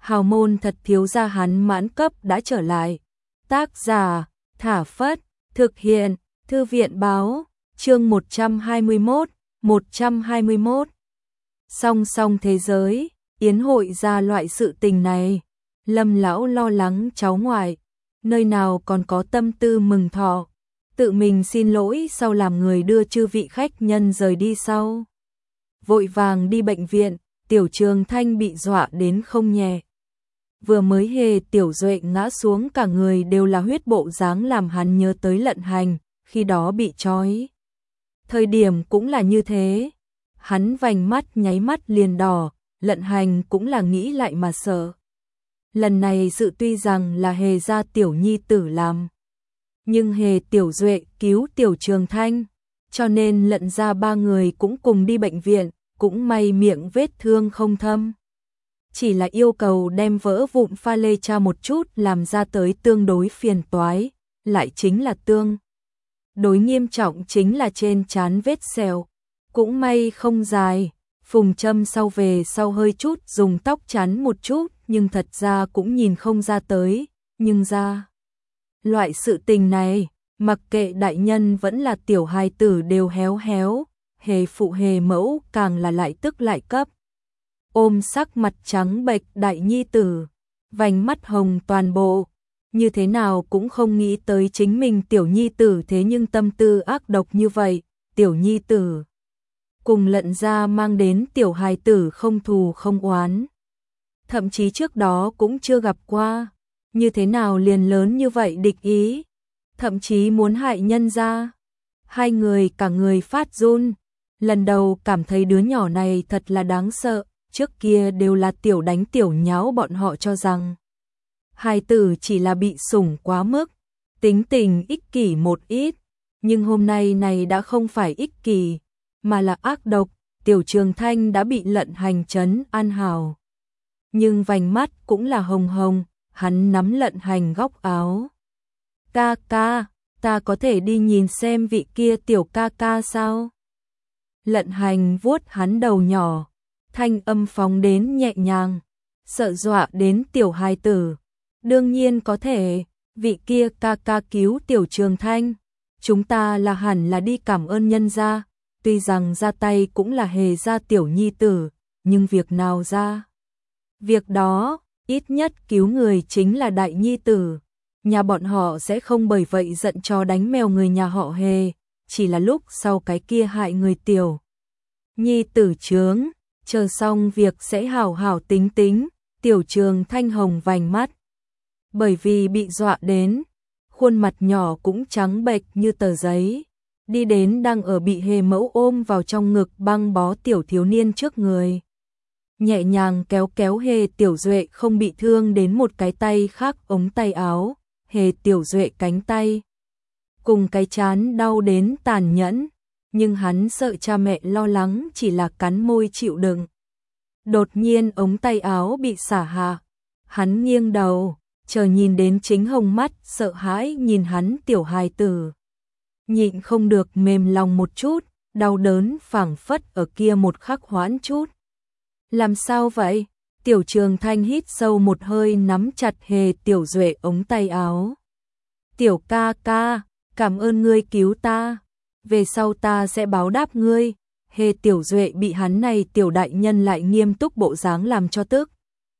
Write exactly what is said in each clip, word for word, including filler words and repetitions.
hào môn thật thiếu gia hắn mãn cấp đã trở lại. Tác giả, Thả Phất, thực hiện, Thư viện Báo, chương một trăm hai mươi mốt, một trăm hai mươi mốt. Song song thế giới, yến hội ra loại sự tình này, Lâm lão lo lắng cháu ngoại, nơi nào còn có tâm tư mừng thọ, tự mình xin lỗi sau làm người đưa chư vị khách nhân rời đi sau. Vội vàng đi bệnh viện, Tiểu Trường Thanh bị dọa đến không nhẹ. Vừa mới hề Tiểu Duệ ngã xuống cả người đều là huyết, bộ dáng làm hắn nhớ tới Lận Hành, khi đó bị trói. Thời điểm cũng là như thế, hắn vành mắt nháy mắt liền đỏ, Lận Hành cũng là nghĩ lại mà sợ. Lần này sự tuy rằng là hề gia tiểu nhi tử làm, nhưng hề Tiểu Duệ cứu Tiểu Trường Thanh, cho nên Lận gia ba người cũng cùng đi bệnh viện, cũng may miệng vết thương không thâm. Chỉ là yêu cầu đem vỡ vụn pha lê tra một chút làm ra tới tương đối phiền toái, lại chính là tương. Đối nghiêm trọng chính là trên trán vết sẹo, cũng may không dài, phùng châm sau về sau hơi chút dùng tóc chắn một chút nhưng thật ra cũng nhìn không ra tới, nhưng ra. Loại sự tình này, mặc kệ đại nhân vẫn là tiểu hài tử đều héo héo, hề phụ hề mẫu càng là lại tức lại cấp. Ôm sắc mặt trắng bệch đại nhi tử, vành mắt hồng toàn bộ, như thế nào cũng không nghĩ tới chính mình tiểu nhi tử thế nhưng tâm tư ác độc như vậy, tiểu nhi tử. Cùng Lận gia mang đến tiểu hài tử không thù không oán. Thậm chí trước đó cũng chưa gặp qua, như thế nào liền lớn như vậy địch ý, thậm chí muốn hại nhân gia. Hai người cả người phát run, lần đầu cảm thấy đứa nhỏ này thật là đáng sợ. Trước kia đều là tiểu đánh tiểu nháo, bọn họ cho rằng hài tử chỉ là bị sủng quá mức, tính tình ích kỷ một ít, nhưng hôm nay này đã không phải ích kỷ, mà là ác độc. Tiểu Trường Thanh đã bị Lận Hành trấn an hào, nhưng vành mắt cũng là hồng hồng, hắn nắm Lận Hành góc áo. Ca ca, ta có thể đi nhìn xem vị kia tiểu ca ca sao? Lận Hành vuốt hắn đầu nhỏ, thanh âm phóng đến nhẹ nhàng, sợ dọa đến tiểu hài tử. Đương nhiên có thể, vị kia ca ca cứu Tiểu Trường Thanh, chúng ta là hẳn là đi cảm ơn nhân gia, tuy rằng ra tay cũng là hề gia tiểu nhi tử, nhưng việc nào ra? Việc đó, ít nhất cứu người chính là đại nhi tử, nhà bọn họ sẽ không bởi vậy giận chó đánh mèo người nhà họ hề, chỉ là lúc sau cái kia hại người tiểu nhi tử chướng. Chờ xong việc sẽ hảo hảo tính tính. Tiểu Trường Thanh hồng vành mắt, bởi vì bị dọa đến, khuôn mặt nhỏ cũng trắng bệch như tờ giấy, đi đến đang ở bị hề mẫu ôm vào trong ngực băng bó tiểu thiếu niên trước người, nhẹ nhàng kéo kéo hề Tiểu Duệ không bị thương đến một cái tay khác ống tay áo, hề Tiểu Duệ cánh tay cùng cái trán đau đến tàn nhẫn. Nhưng hắn sợ cha mẹ lo lắng, chỉ là cắn môi chịu đựng. Đột nhiên ống tay áo bị xả hạ, hắn nghiêng đầu, chờ nhìn đến chính hồng mắt sợ hãi nhìn hắn tiểu hài tử, nhịn không được mềm lòng một chút, đau đớn phảng phất ở kia một khắc hoãn chút. Làm sao vậy? Tiểu Trường Thanh hít sâu một hơi nắm chặt hề Tiểu Duệ ống tay áo. Tiểu ca ca, cảm ơn ngươi cứu ta. Về sau ta sẽ báo đáp ngươi. Hề Tiểu Duệ bị hắn này tiểu đại nhân lại nghiêm túc bộ dáng làm cho tức.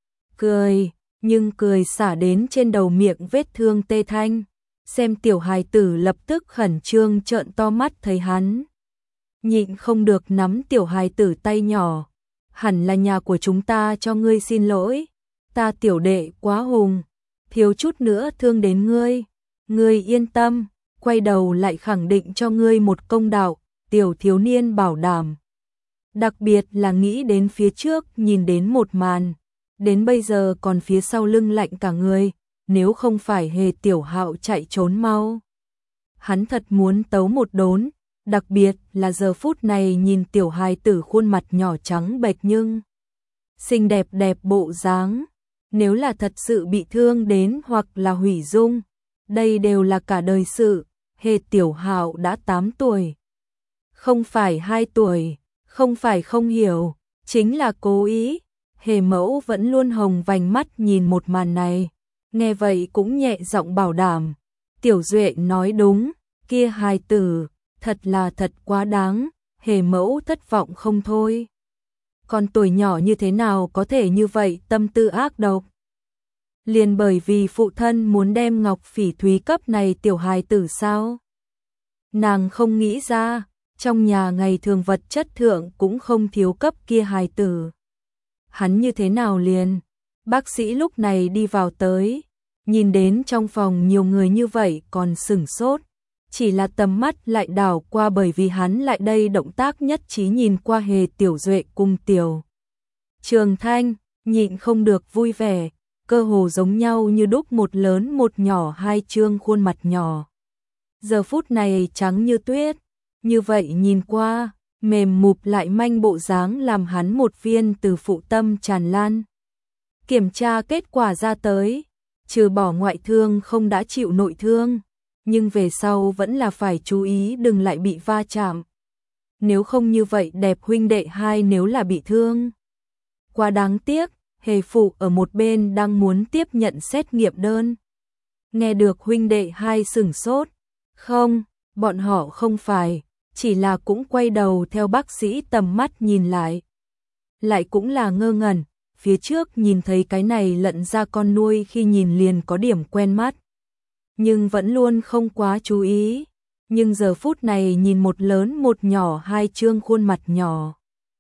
Cười, nhưng cười xả đến trên đầu miệng vết thương tê thanh. Xem tiểu hài tử lập tức khẩn trương trợn to mắt thấy hắn. Nhịn không được nắm tiểu hài tử tay nhỏ. Hẳn là nhà của chúng ta cho ngươi xin lỗi. Ta tiểu đệ quá hùng, thiếu chút nữa thương đến ngươi. Ngươi yên tâm. Quay đầu lại khẳng định cho ngươi một công đạo, tiểu thiếu niên bảo đảm. Đặc biệt là nghĩ đến phía trước nhìn đến một màn, đến bây giờ còn phía sau lưng lạnh cả người, nếu không phải hề Tiểu Hạo chạy trốn mau. Hắn thật muốn tấu một đốn, đặc biệt là giờ phút này nhìn tiểu hài tử khuôn mặt nhỏ trắng bệch nhưng xinh đẹp đẹp bộ dáng, nếu là thật sự bị thương đến hoặc là hủy dung, đây đều là cả đời sự. Hề Tiểu Hạo đã tám tuổi, không phải hai tuổi, không phải không hiểu, chính là cố ý. Hề Mẫu vẫn luôn hồng vành mắt nhìn một màn này, nghe vậy cũng nhẹ giọng bảo đảm. Tiểu Duệ nói đúng, kia hài tử, thật là thật quá đáng, Hề Mẫu thất vọng không thôi. Còn tuổi nhỏ như thế nào có thể như vậy tâm tư ác độc. Liền bởi vì phụ thân muốn đem Ngọc Phỉ Thúy cấp này tiểu hài tử sao? Nàng không nghĩ ra, trong nhà ngày thường vật chất thượng cũng không thiếu cấp kia hài tử. Hắn như thế nào liền? Bác sĩ lúc này đi vào tới, nhìn đến trong phòng nhiều người như vậy còn sửng sốt. Chỉ là tầm mắt lại đảo qua bởi vì hắn lại đây động tác nhất trí nhìn qua Hề Tiểu Duệ cùng Tiểu Trường Thanh, nhịn không được vui vẻ, cơ hồ giống nhau như đúc một lớn một nhỏ hai trương khuôn mặt nhỏ. Giờ phút này trắng như tuyết, như vậy nhìn qua, mềm mụp lại manh bộ dáng làm hắn một viên từ phụ tâm tràn lan. Kiểm tra kết quả ra tới, trừ bỏ ngoại thương không đã chịu nội thương, nhưng về sau vẫn là phải chú ý đừng lại bị va chạm. Nếu không như vậy đẹp huynh đệ hai nếu là bị thương. Quá đáng tiếc, Hề phụ ở một bên đang muốn tiếp nhận xét nghiệm đơn. Nghe được huynh đệ hai sửng sốt, không, bọn họ không phải, chỉ là cũng quay đầu theo bác sĩ tầm mắt nhìn lại. Lại cũng là ngơ ngẩn, phía trước nhìn thấy cái này lận ra con nuôi khi nhìn liền có điểm quen mắt. Nhưng vẫn luôn không quá chú ý, nhưng giờ phút này nhìn một lớn một nhỏ hai trương khuôn mặt nhỏ.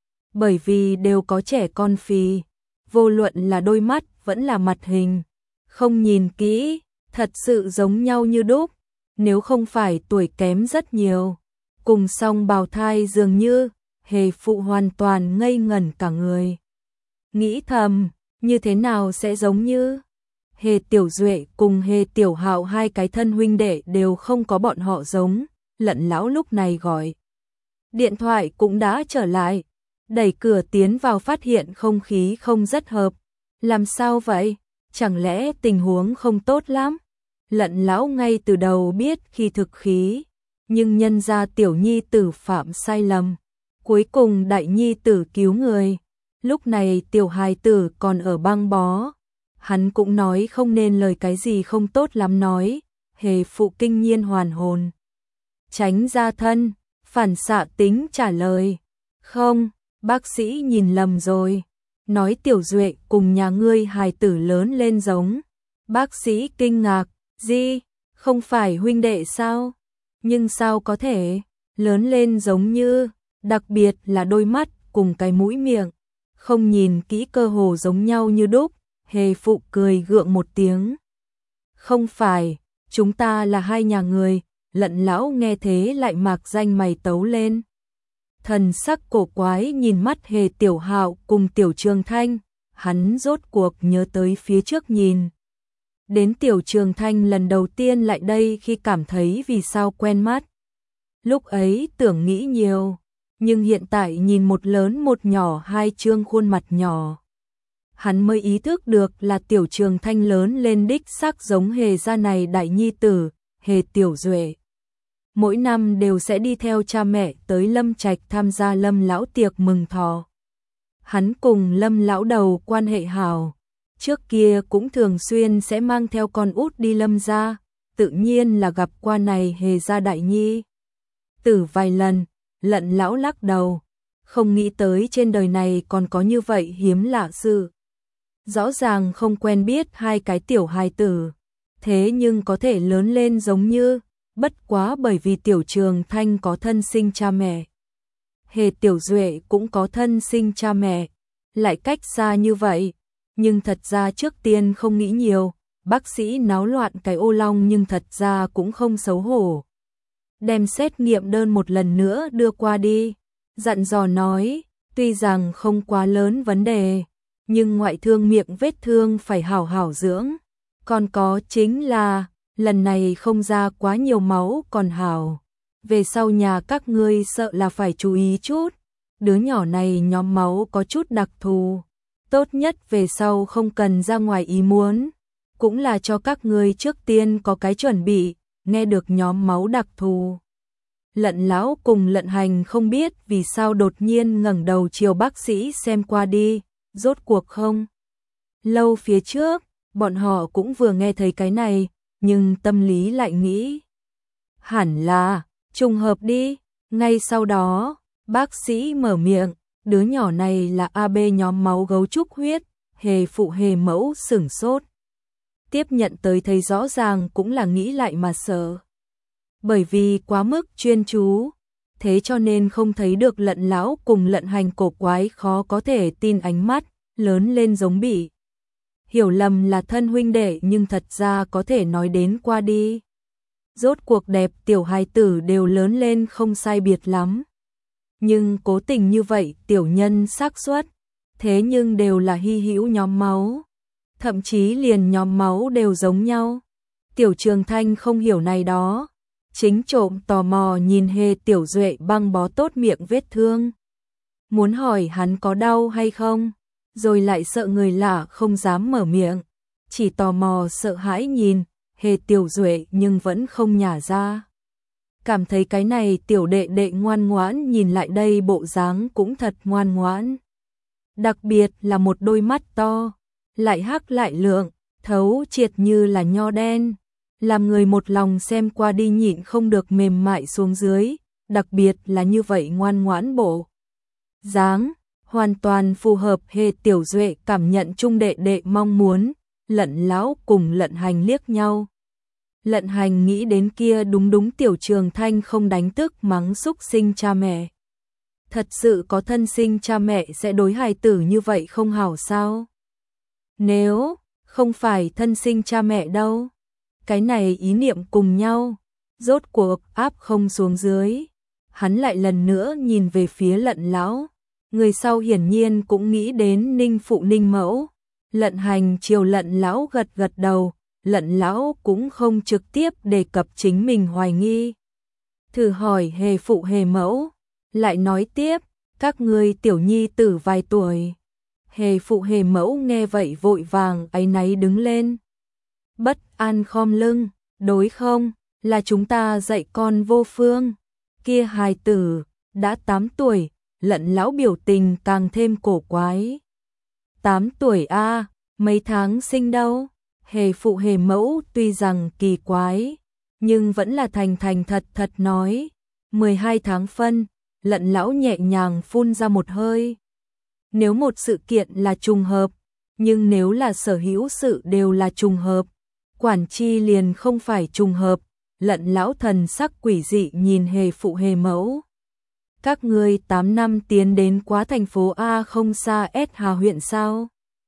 Bởi vì đều có trẻ con phì, vô luận là đôi mắt vẫn là mặt hình, không nhìn kỹ, thật sự giống nhau như đúc, nếu không phải tuổi kém rất nhiều. Cùng song bào thai dường như, Hề phụ hoàn toàn ngây ngẩn cả người. Nghĩ thầm, như thế nào sẽ giống như... Hề Tiểu Duệ cùng Hề Tiểu Hạo hai cái thân huynh đệ đều không có bọn họ giống, lận lão lúc này gọi. Điện thoại cũng đã trở lại, đẩy cửa tiến vào phát hiện không khí không rất hợp. Làm sao vậy? Chẳng lẽ tình huống không tốt lắm? Lận lão ngay từ đầu biết khi thực khí, nhưng nhân ra tiểu nhi tử phạm sai lầm. Cuối cùng đại nhi tử cứu người, lúc này tiểu hài tử còn ở băng bó. Hắn cũng nói không nên lời cái gì không tốt lắm nói, Hề phụ kinh nhiên hoàn hồn. Tránh ra thân, phản xạ tính trả lời. Không, bác sĩ nhìn lầm rồi. Nói Tiểu Duệ cùng nhà ngươi hài tử lớn lên giống. Bác sĩ kinh ngạc, gì, không phải huynh đệ sao? Nhưng sao có thể, lớn lên giống như, đặc biệt là đôi mắt cùng cái mũi miệng. Không nhìn kỹ cơ hồ giống nhau như đúc. Hề phụ cười gượng một tiếng. Không phải, chúng ta là hai nhà người, lận lão nghe thế lại mạc danh mày tấu lên. Thần sắc cổ quái nhìn mắt Hề Tiểu Hạo cùng Tiểu Trường Thanh, hắn rốt cuộc nhớ tới phía trước nhìn. Đến Tiểu Trường Thanh lần đầu tiên lại đây khi cảm thấy vì sao quen mắt. Lúc ấy tưởng nghĩ nhiều, nhưng hiện tại nhìn một lớn một nhỏ hai trương khuôn mặt nhỏ. Hắn mới ý thức được là Tiểu Trường Thanh lớn lên đích xác giống Hề gia này đại nhi tử, Hề Tiểu Duệ. Mỗi năm đều sẽ đi theo cha mẹ tới Lâm Trạch tham gia Lâm lão tiệc mừng thọ. Hắn cùng Lâm lão đầu quan hệ hảo, trước kia cũng thường xuyên sẽ mang theo con út đi Lâm gia, tự nhiên là gặp qua này Hề gia đại nhi tử vài lần. Lận lão lắc đầu, không nghĩ tới trên đời này còn có như vậy hiếm lạ sự. Rõ ràng không quen biết hai cái tiểu hài tử, thế nhưng có thể lớn lên giống như, bất quá bởi vì Tiểu Trường Thanh có thân sinh cha mẹ. Hề Tiểu Duệ cũng có thân sinh cha mẹ, lại cách xa như vậy, nhưng thật ra trước tiên không nghĩ nhiều, bác sĩ náo loạn cái ô long nhưng thật ra cũng không xấu hổ. Đem xét nghiệm đơn một lần nữa đưa qua đi, dặn dò nói, tuy rằng không quá lớn vấn đề, nhưng ngoại thương miệng vết thương phải hảo hảo dưỡng. Còn có chính là, lần này không ra quá nhiều máu còn hảo. Về sau nhà các ngươi sợ là phải chú ý chút. Đứa nhỏ này nhóm máu có chút đặc thù. Tốt nhất về sau không cần ra ngoài ý muốn. Cũng là cho các ngươi trước tiên có cái chuẩn bị, nghe được nhóm máu đặc thù. Lận lão cùng lận hành không biết vì sao đột nhiên ngẩng đầu chiều bác sĩ xem qua đi. rốt cuộc không. Lâu phía trước, bọn họ cũng vừa nghe thấy cái này, nhưng tâm lý lại nghĩ. Hẳn là, trùng hợp đi, ngay sau đó, bác sĩ mở miệng, đứa nhỏ này là a bê nhóm máu gấu trúc huyết, hề phụ hề mẫu sửng sốt. Tiếp nhận tới thấy rõ ràng cũng là nghĩ lại mà sợ. Bởi vì quá mức chuyên chú, thế cho nên không thấy được Lận lão cùng Lận Hành cổ quái khó có thể tin ánh mắt, lớn lên giống bị. Hiểu lầm là thân huynh đệ nhưng thật ra có thể nói đến qua đi. Rốt cuộc đẹp tiểu hài tử đều lớn lên không sai biệt lắm. Nhưng cố tình như vậy tiểu nhân xác suất, thế nhưng đều là hy hữu nhóm máu. Thậm chí liền nhóm máu đều giống nhau. Tiểu Trường Thanh không hiểu này đó. Chính trộm tò mò nhìn Hề Tiểu Duệ băng bó tốt miệng vết thương. Muốn hỏi hắn có đau hay không, rồi lại sợ người lạ không dám mở miệng. Chỉ tò mò sợ hãi nhìn Hề Tiểu Duệ nhưng vẫn không nhả ra. Cảm thấy cái này tiểu đệ đệ ngoan ngoãn nhìn lại đây bộ dáng cũng thật ngoan ngoãn. Đặc biệt là một đôi mắt to, lại hắc lại lượng, thấu triệt như là nho đen. Làm người một lòng xem qua đi nhịn không được mềm mại xuống dưới, đặc biệt là như vậy ngoan ngoãn bộ. Dáng, hoàn toàn phù hợp Hề Tiểu Duệ cảm nhận chung đệ đệ mong muốn, Lận lão cùng Lận Hành liếc nhau. Lận Hành nghĩ đến kia đúng đúng Tiểu Trường Thanh không đánh tức mắng xúc sinh cha mẹ. Thật sự có thân sinh cha mẹ sẽ đối hài tử như vậy không hảo sao? Nếu không phải thân sinh cha mẹ đâu. Cái này ý niệm cùng nhau, rốt cuộc áp không xuống dưới. Hắn lại lần nữa nhìn về phía Lận lão. Người sau hiển nhiên cũng nghĩ đến Ninh phụ Ninh mẫu. Lận Hành chiều Lận lão gật gật đầu. Lận lão cũng không trực tiếp đề cập chính mình hoài nghi. Thử hỏi Hề phụ Hề mẫu. Lại nói tiếp, các ngươi tiểu nhi tử vài tuổi. Hề phụ Hề mẫu nghe vậy vội vàng áy náy đứng lên. Bất an khom lưng, đối không, là chúng ta dạy con vô phương. Kia hài tử, đã tám tuổi, Lận lão biểu tình càng thêm cổ quái. tám tuổi a, à, mấy tháng sinh đâu? Hề phụ Hề mẫu tuy rằng kỳ quái, nhưng vẫn là thành thành thật thật nói. mười hai tháng phân, Lận lão nhẹ nhàng phun ra một hơi. Nếu một sự kiện là trùng hợp, nhưng nếu là sở hữu sự đều là trùng hợp, quản chi liền không phải trùng hợp. Lận lão thần sắc quỷ dị nhìn Hề phụ Hề mẫu. Các ngươi tám năm tiến đến quá thành phố A không xa S Hà huyện sao?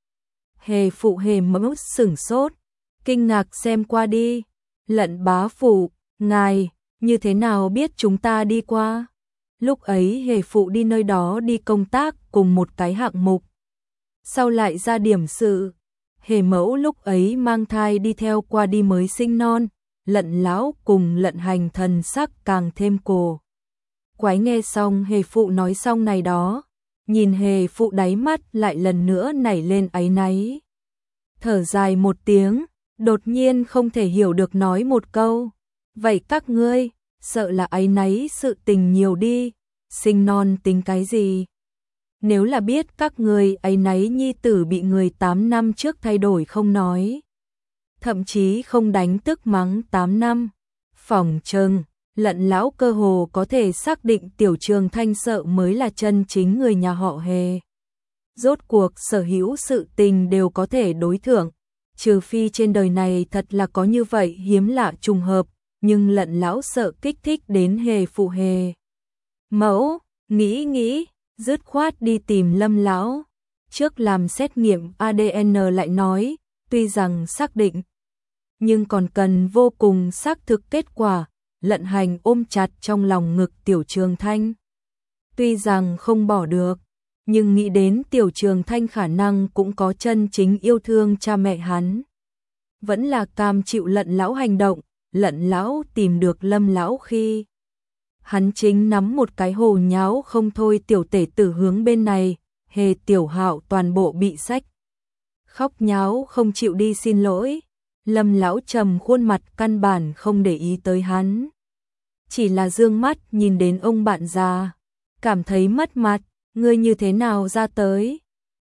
Hề phụ Hề mẫu sửng sốt, kinh ngạc xem qua đi. Lận bá phụ, ngài, như thế nào biết chúng ta đi qua? Lúc ấy Hề phụ đi nơi đó đi công tác cùng một cái hạng mục. Sau lại ra điểm sự, Hề mẫu lúc ấy mang thai đi theo qua đi mới sinh non. Lận lão cùng Lận Hành thần sắc càng thêm cổ quái. Nghe xong Hề phụ nói xong này đó, nhìn Hề phụ đáy mắt lại lần nữa nảy lên áy náy. Thở dài một tiếng, đột nhiên không thể hiểu được nói một câu. Vậy các ngươi, sợ là áy náy sự tình nhiều đi, sinh non tính cái gì? Nếu là biết các ngươi áy náy nhi tử bị người tám năm trước thay đổi không nói. Thậm chí không đánh tức mắng tám năm. Phỏng chừng, Lận lão cơ hồ có thể xác định Tiểu Trường Thanh sợ mới là chân chính người nhà họ Hề. Rốt cuộc sở hữu sự tình đều có thể đối thưởng, trừ phi trên đời này thật là có như vậy hiếm lạ trùng hợp, nhưng Lận lão sợ kích thích đến Hề phụ Hề mẫu, nghĩ nghĩ, dứt khoát đi tìm Lâm lão. Trước làm xét nghiệm a đê en lại nói, tuy rằng xác định, nhưng còn cần vô cùng xác thực kết quả. Lận Hành ôm chặt trong lòng ngực Tiểu Trường Thanh. Tuy rằng không bỏ được, nhưng nghĩ đến Tiểu Trường Thanh khả năng cũng có chân chính yêu thương cha mẹ hắn. Vẫn là cam chịu Lận lão hành động. Lận lão tìm được Lâm lão khi hắn chính nắm một cái hồ nháo không thôi tiểu tể tử hướng bên này. Hề Tiểu Hạo toàn bộ bị sách khóc nháo không chịu đi xin lỗi. Lâm lão trầm khuôn mặt căn bản không để ý tới hắn. Chỉ là dương mắt nhìn đến ông bạn già, cảm thấy mất mặt. Ngươi như thế nào ra tới?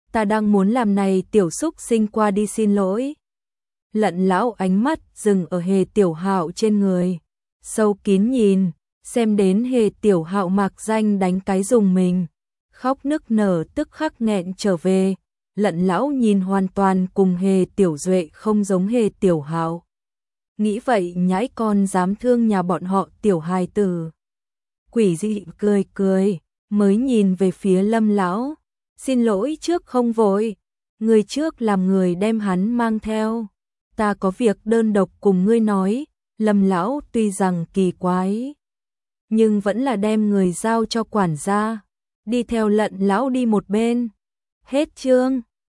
ta đang muốn làm này tiểu xúc sinh qua đi xin lỗi. Lận lão ánh mắt dừng ở Hề Tiểu Hạo trên người, sâu kín nhìn, xem đến Hề Tiểu Hạo mạc danh đánh cái dùng mình, khóc nức nở tức khắc nghẹn trở về. Lận lão nhìn hoàn toàn cùng Hề Tiểu Duệ không giống Hề Tiểu Hạo. Nghĩ vậy nhãi con dám thương nhà bọn họ tiểu hài tử. Quỷ dị cười cười, mới nhìn về phía Lâm lão, xin lỗi trước không vội, người trước làm người đem hắn mang theo. Ta có việc đơn độc cùng ngươi nói. Lâm lão tuy rằng kỳ quái, nhưng vẫn là đem người giao cho quản gia, đi theo Lận lão đi một bên. Hết chương.